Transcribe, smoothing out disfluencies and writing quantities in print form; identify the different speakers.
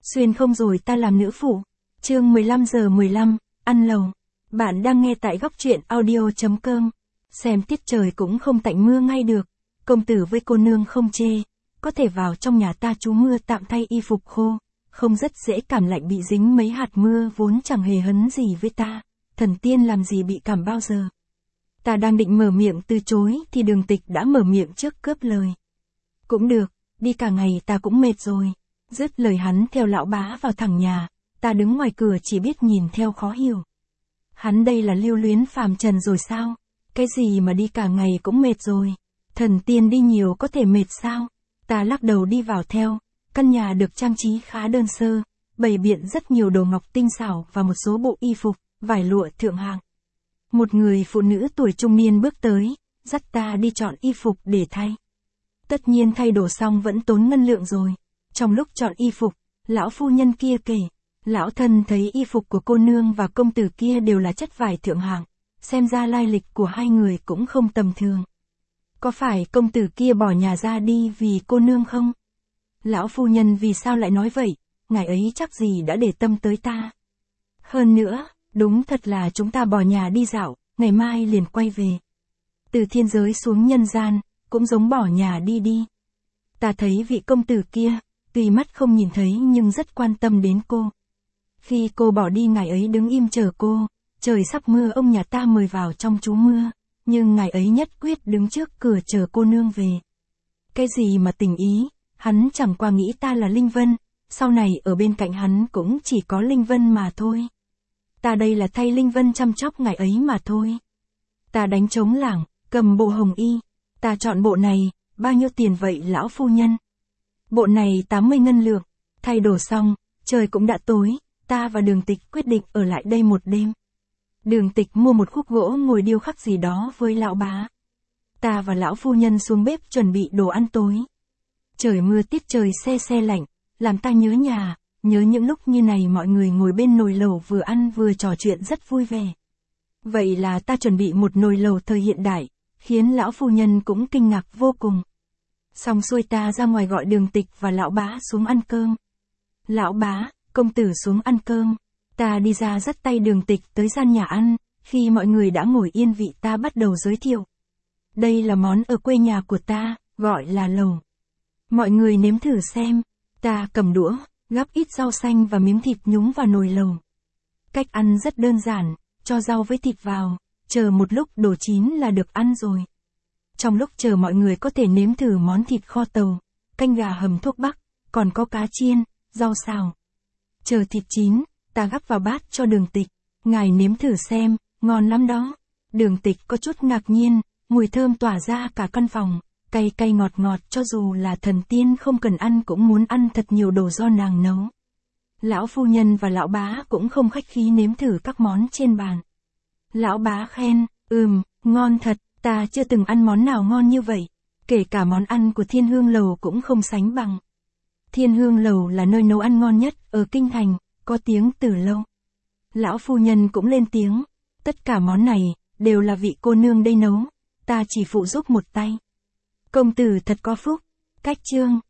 Speaker 1: Xuyên không rồi ta làm nữ phụ. Chương 15:15, ăn lầu. Bạn đang nghe tại góc truyện audio.com. Xem tiết trời cũng không tạnh mưa ngay được. Công tử với cô nương không chê. Có thể vào trong nhà ta trú mưa tạm thay y phục khô. Không rất dễ cảm lạnh bị dính mấy hạt mưa vốn chẳng hề hấn gì với ta. Thần tiên làm gì bị cảm bao giờ. Ta đang định mở miệng từ chối thì Đường Tịch đã mở miệng trước cướp lời. Cũng được, đi cả ngày ta cũng mệt rồi. Dứt lời hắn theo lão bá vào thẳng nhà, ta đứng ngoài cửa chỉ biết nhìn theo khó hiểu. Hắn đây là lưu luyến phàm trần rồi sao? Cái gì mà đi cả ngày cũng mệt rồi? Thần tiên đi nhiều có thể mệt sao? Ta lắc đầu đi vào theo, căn nhà được trang trí khá đơn sơ, bày biện rất nhiều đồ ngọc tinh xảo và một số bộ y phục, vải lụa thượng hạng. Một người phụ nữ tuổi trung niên bước tới, dắt ta đi chọn y phục để thay. Tất nhiên thay đồ xong vẫn tốn ngân lượng rồi. Trong lúc chọn y phục, lão phu nhân kia kể, lão thân thấy y phục của cô nương và công tử kia đều là chất vải thượng hạng, xem ra lai lịch của hai người cũng không tầm thường. Có phải công tử kia bỏ nhà ra đi vì cô nương không? Lão phu nhân vì sao lại nói vậy, ngài ấy chắc gì đã để tâm tới ta. Hơn nữa, đúng thật là chúng ta bỏ nhà đi dạo, ngày mai liền quay về. Từ thiên giới xuống nhân gian, cũng giống bỏ nhà đi. Ta thấy vị công tử kia, tuy mắt không nhìn thấy nhưng rất quan tâm đến cô. Khi cô bỏ đi ngài ấy đứng im chờ cô, trời sắp mưa ông nhà ta mời vào trong trú mưa, nhưng ngài ấy nhất quyết đứng trước cửa chờ cô nương về. Cái gì mà tình ý, hắn chẳng qua nghĩ ta là Linh Vân, sau này ở bên cạnh hắn cũng chỉ có Linh Vân mà thôi. Ta đây là thay Linh Vân chăm sóc ngài ấy mà thôi. Ta đánh trống lảng, cầm bộ hồng y, ta chọn bộ này, bao nhiêu tiền vậy lão phu nhân? Bộ này 80 ngân lượng, thay đồ xong, trời cũng đã tối, ta và Đường Tịch quyết định ở lại đây một đêm. Đường Tịch mua một khúc gỗ ngồi điêu khắc gì đó với lão bá. Ta và lão phu nhân xuống bếp chuẩn bị đồ ăn tối. Trời mưa tiết trời se lạnh, làm ta nhớ nhà, nhớ những lúc như này mọi người ngồi bên nồi lẩu vừa ăn vừa trò chuyện rất vui vẻ. Vậy là ta chuẩn bị một nồi lẩu thời hiện đại, khiến lão phu nhân cũng kinh ngạc vô cùng. Xong xuôi ta ra ngoài gọi Đường Tịch và lão bá xuống ăn cơm. Lão bá, công tử xuống ăn cơm. Ta đi ra dắt tay Đường Tịch tới gian nhà ăn, khi mọi người đã ngồi yên vị ta bắt đầu giới thiệu. Đây là món ở quê nhà của ta, gọi là lẩu. Mọi người nếm thử xem. Ta cầm đũa, gắp ít rau xanh và miếng thịt nhúng vào nồi lẩu. Cách ăn rất đơn giản, cho rau với thịt vào, chờ một lúc đồ chín là được ăn rồi. Trong lúc chờ mọi người có thể nếm thử món thịt kho tàu, canh gà hầm thuốc bắc, còn có cá chiên, rau xào. Chờ thịt chín, ta gắp vào bát cho Đường Tịch. Ngài nếm thử xem, ngon lắm đó. Đường Tịch có chút ngạc nhiên, mùi thơm tỏa ra cả căn phòng, cay ngọt cho dù là thần tiên không cần ăn cũng muốn ăn thật nhiều đồ do nàng nấu. Lão phu nhân và lão bá cũng không khách khí nếm thử các món trên bàn. Lão bá khen, ngon thật, ta chưa từng ăn món nào ngon như vậy, kể cả món ăn của Thiên Hương Lầu cũng không sánh bằng. Thiên Hương Lầu là nơi nấu ăn ngon nhất ở Kinh Thành, có tiếng từ lâu. Lão phu nhân cũng lên tiếng, tất cả món này, đều là vị cô nương đây nấu, ta chỉ phụ giúp một tay. Công tử thật có phúc. Cách chương